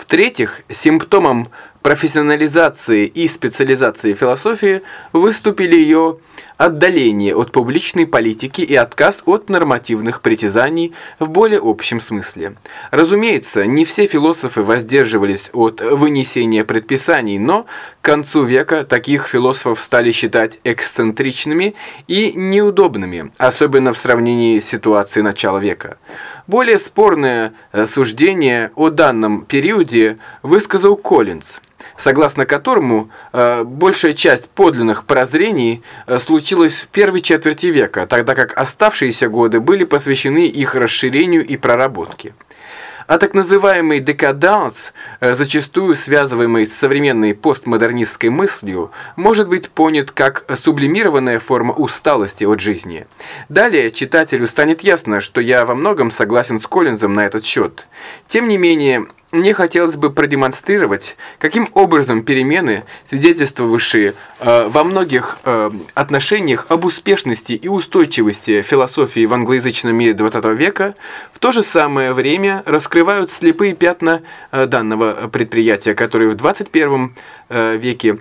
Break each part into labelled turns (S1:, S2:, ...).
S1: В-третьих, симптомом профессионализации и специализации философии выступили ее отдаление от публичной политики и отказ от нормативных притязаний в более общем смысле. Разумеется, не все философы воздерживались от вынесения предписаний, но к концу века таких философов стали считать эксцентричными и неудобными, особенно в сравнении с ситуацией начала века. Более спорное суждение о данном периоде высказал Коллинз, согласно которому большая часть подлинных прозрений случилась в первой четверти века, тогда как оставшиеся годы были посвящены их расширению и проработке. А так называемый декаданс, зачастую связываемый с современной постмодернистской мыслью, может быть понят как сублимированная форма усталости от жизни. Далее читателю станет ясно, что я во многом согласен с Коллинзом на этот счет. Тем не менее, мне хотелось бы продемонстрировать, каким образом перемены, свидетельствовавшие во многих отношениях об успешности и устойчивости философии в англоязычном мире XX века, в то же самое время раскрывают слепые пятна данного предприятия, которые в XXI веке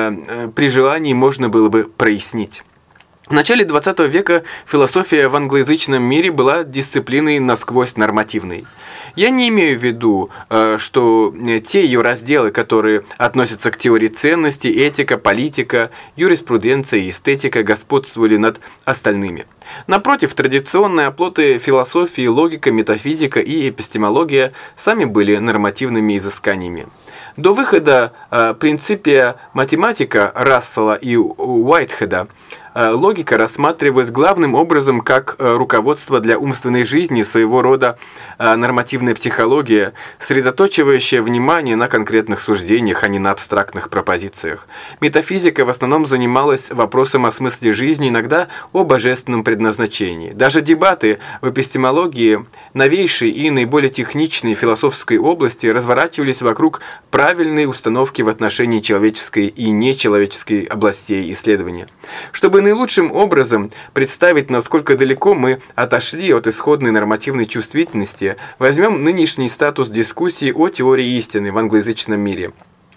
S1: при желании можно было бы прояснить. В начале XX века философия в англоязычном мире была дисциплиной насквозь нормативной. Я не имею в виду, что те ее разделы, которые относятся к теории ценностей, этика, политика, юриспруденция и эстетика, господствовали над остальными. Напротив, традиционные оплоты философии, логика, метафизика и эпистемология сами были нормативными изысканиями. До выхода принципия математика Рассела и Уайтхеда логика рассматривалась главным образом как руководство для умственной жизни, своего рода нормативная психология, сосредоточивающая внимание на конкретных суждениях, а не на абстрактных пропозициях. Метафизика в основном занималась вопросом о смысле жизни, иногда о божественном предназначении. Даже дебаты в эпистемологии, новейшей и наиболее техничной философской области, разворачивались вокруг правильной установки в отношении человеческой и нечеловеческой областей исследования. Чтобы наилучшим образом представить, насколько далеко мы отошли от исходной нормативной чувствительности, возьмем нынешний статус дискуссии о теории истины в англоязычном мире.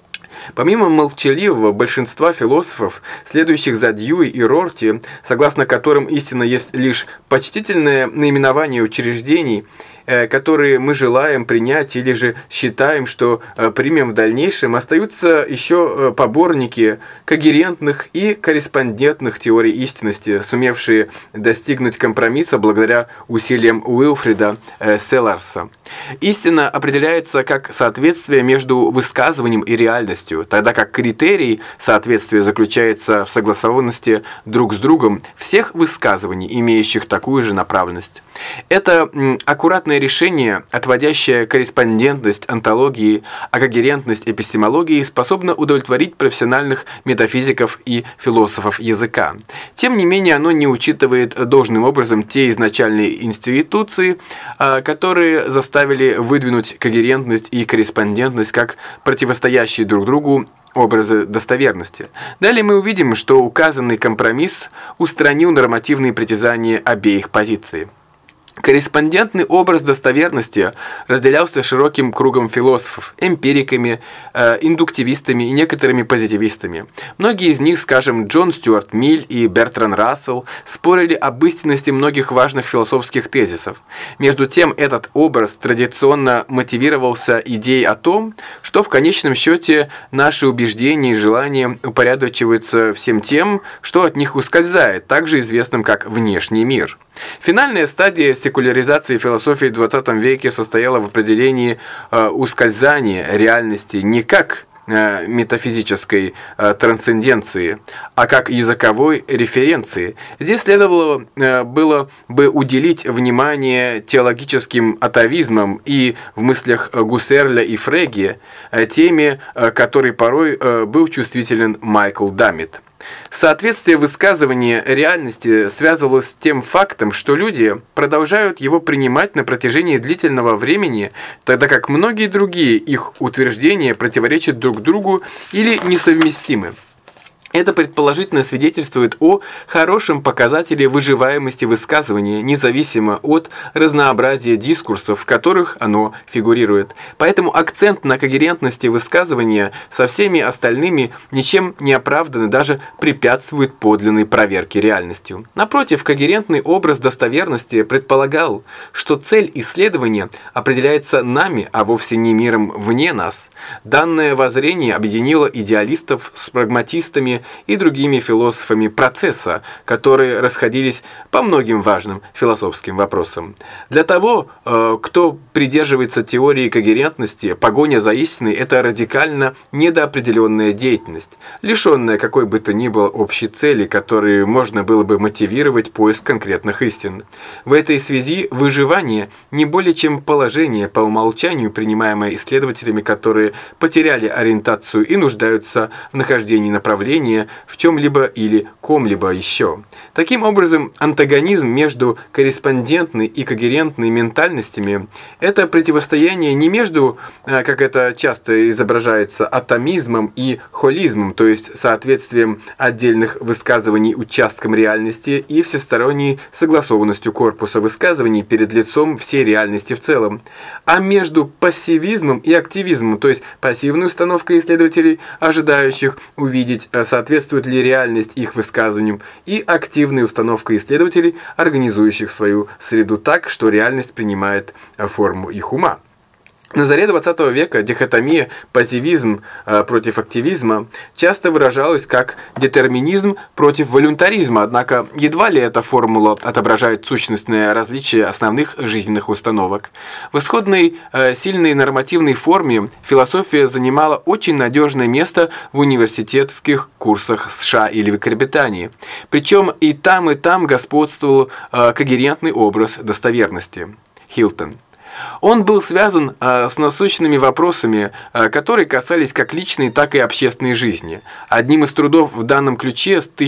S1: Помимо молчаливого большинства философов, следующих за Дьюи и Рорти, согласно которым истина есть лишь почтительное наименование учреждений, которые мы желаем принять или же считаем, что примем в дальнейшем, остаются еще поборники когерентных и корреспондентных теорий истинности, сумевшие достигнуть компромисса благодаря усилиям Уилфрида Селларса. Истина определяется как соответствие между высказыванием и реальностью, тогда как критерий соответствия заключается в согласованности друг с другом всех высказываний, имеющих такую же направленность. Это аккуратное решение, отводящее корреспондентность онтологии, а когерентность эпистемологии, способно удовлетворить профессиональных метафизиков и философов языка. Тем не менее, оно не учитывает должным образом те изначальные институции, которые заставили выдвинуть когерентность и корреспондентность как противостоящие друг другу образы достоверности. Далее мы увидим, что указанный компромисс устранил нормативные притязания обеих позиций. Корреспондентный образ достоверности разделялся широким кругом философов, эмпириками, индуктивистами и некоторыми позитивистами. Многие из них, скажем, Джон Стюарт Миль и Бертран Рассел, спорили об истинности многих важных философских тезисов. Между тем, этот образ традиционно мотивировался идеей о том, что в конечном счете наши убеждения и желания упорядочиваются всем тем, что от них ускользает, также известным как внешний мир. Финальная стадия секуляризации философии в XX веке состояла в определении ускользания реальности не как метафизической трансценденции, а как языковой референции. Здесь следовало было бы уделить внимание теологическим атовизмам и в мыслях Гуссерля и Фреге теме, которой порой был чувствителен Майкл Даммит. Соответствие высказывания реальности связывалось с тем фактом, что люди продолжают его принимать на протяжении длительного времени, тогда как многие другие их утверждения противоречат друг другу или несовместимы. Это предположительно свидетельствует о хорошем показателе выживаемости высказывания, независимо от разнообразия дискурсов, в которых оно фигурирует. Поэтому акцент на когерентности высказывания со всеми остальными ничем не оправданно, даже препятствует подлинной проверке реальностью. Напротив, когерентный образ достоверности предполагал, что цель исследования определяется нами, а вовсе не миром вне нас. Данное воззрение объединило идеалистов с прагматистами и другими философами процесса, которые расходились по многим важным философским вопросам. Для того, кто придерживается теории когерентности, погоня за истиной – это радикально недоопределенная деятельность, лишенная какой бы то ни было общей цели, которой можно было бы мотивировать поиск конкретных истин. В этой связи выживание не более чем положение по умолчанию, принимаемое исследователями, которые потеряли ориентацию и нуждаются в нахождении направления в чем-либо или ком-либо еще. Таким образом, антагонизм между корреспондентной и когерентной ментальностями – это противостояние не между, как это часто изображается, атомизмом и холизмом, то есть соответствием отдельных высказываний участкам реальности и всесторонней согласованностью корпуса высказываний перед лицом всей реальности в целом, а между пассивизмом и активизмом, то есть пассивной установкой исследователей, ожидающих увидеть, соответствует ли реальность их высказываниям, и активной установкой исследователей, организующих свою среду так, что реальность принимает форму их ума. На заре XX века дихотомия пассивизм против активизма часто выражалась как детерминизм против волюнтаризма, однако едва ли эта формула отображает сущностное различие основных жизненных установок. В исходной сильной нормативной форме философия занимала очень надежное место в университетских курсах США или Великобритании. Причем и там господствовал когерентный образ достоверности. Хилтон. Он был связан с насущными вопросами, которые касались как личной, так и общественной жизни. Одним из трудов в данном ключе с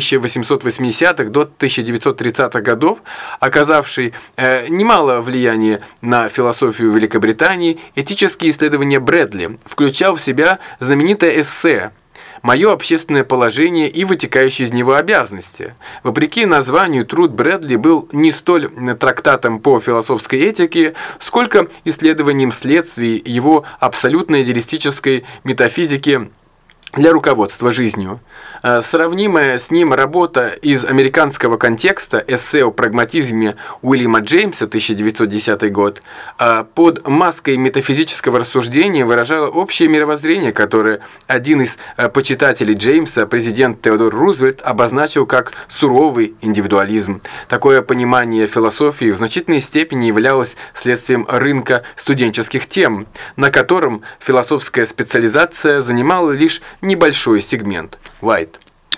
S1: 1880-х до 1930-х годов, оказавший немало влияния на философию Великобритании, этические исследования Брэдли, включал в себя знаменитое эссе «Мое общественное положение и вытекающие из него обязанности». Вопреки названию, труд Брэдли был не столь трактатом по философской этике, сколько исследованием следствий его абсолютно идеалистической метафизики для руководства жизнью. Сравнимая с ним работа из американского контекста эссе о прагматизме Уильяма Джеймса, 1910 год, под маской метафизического рассуждения выражала общее мировоззрение, которое один из почитателей Джеймса, президент Теодор Рузвельт, обозначил как суровый индивидуализм. Такое понимание философии в значительной степени являлось следствием рынка студенческих тем, на котором философская специализация занимала лишь небольшой сегмент. Уайт.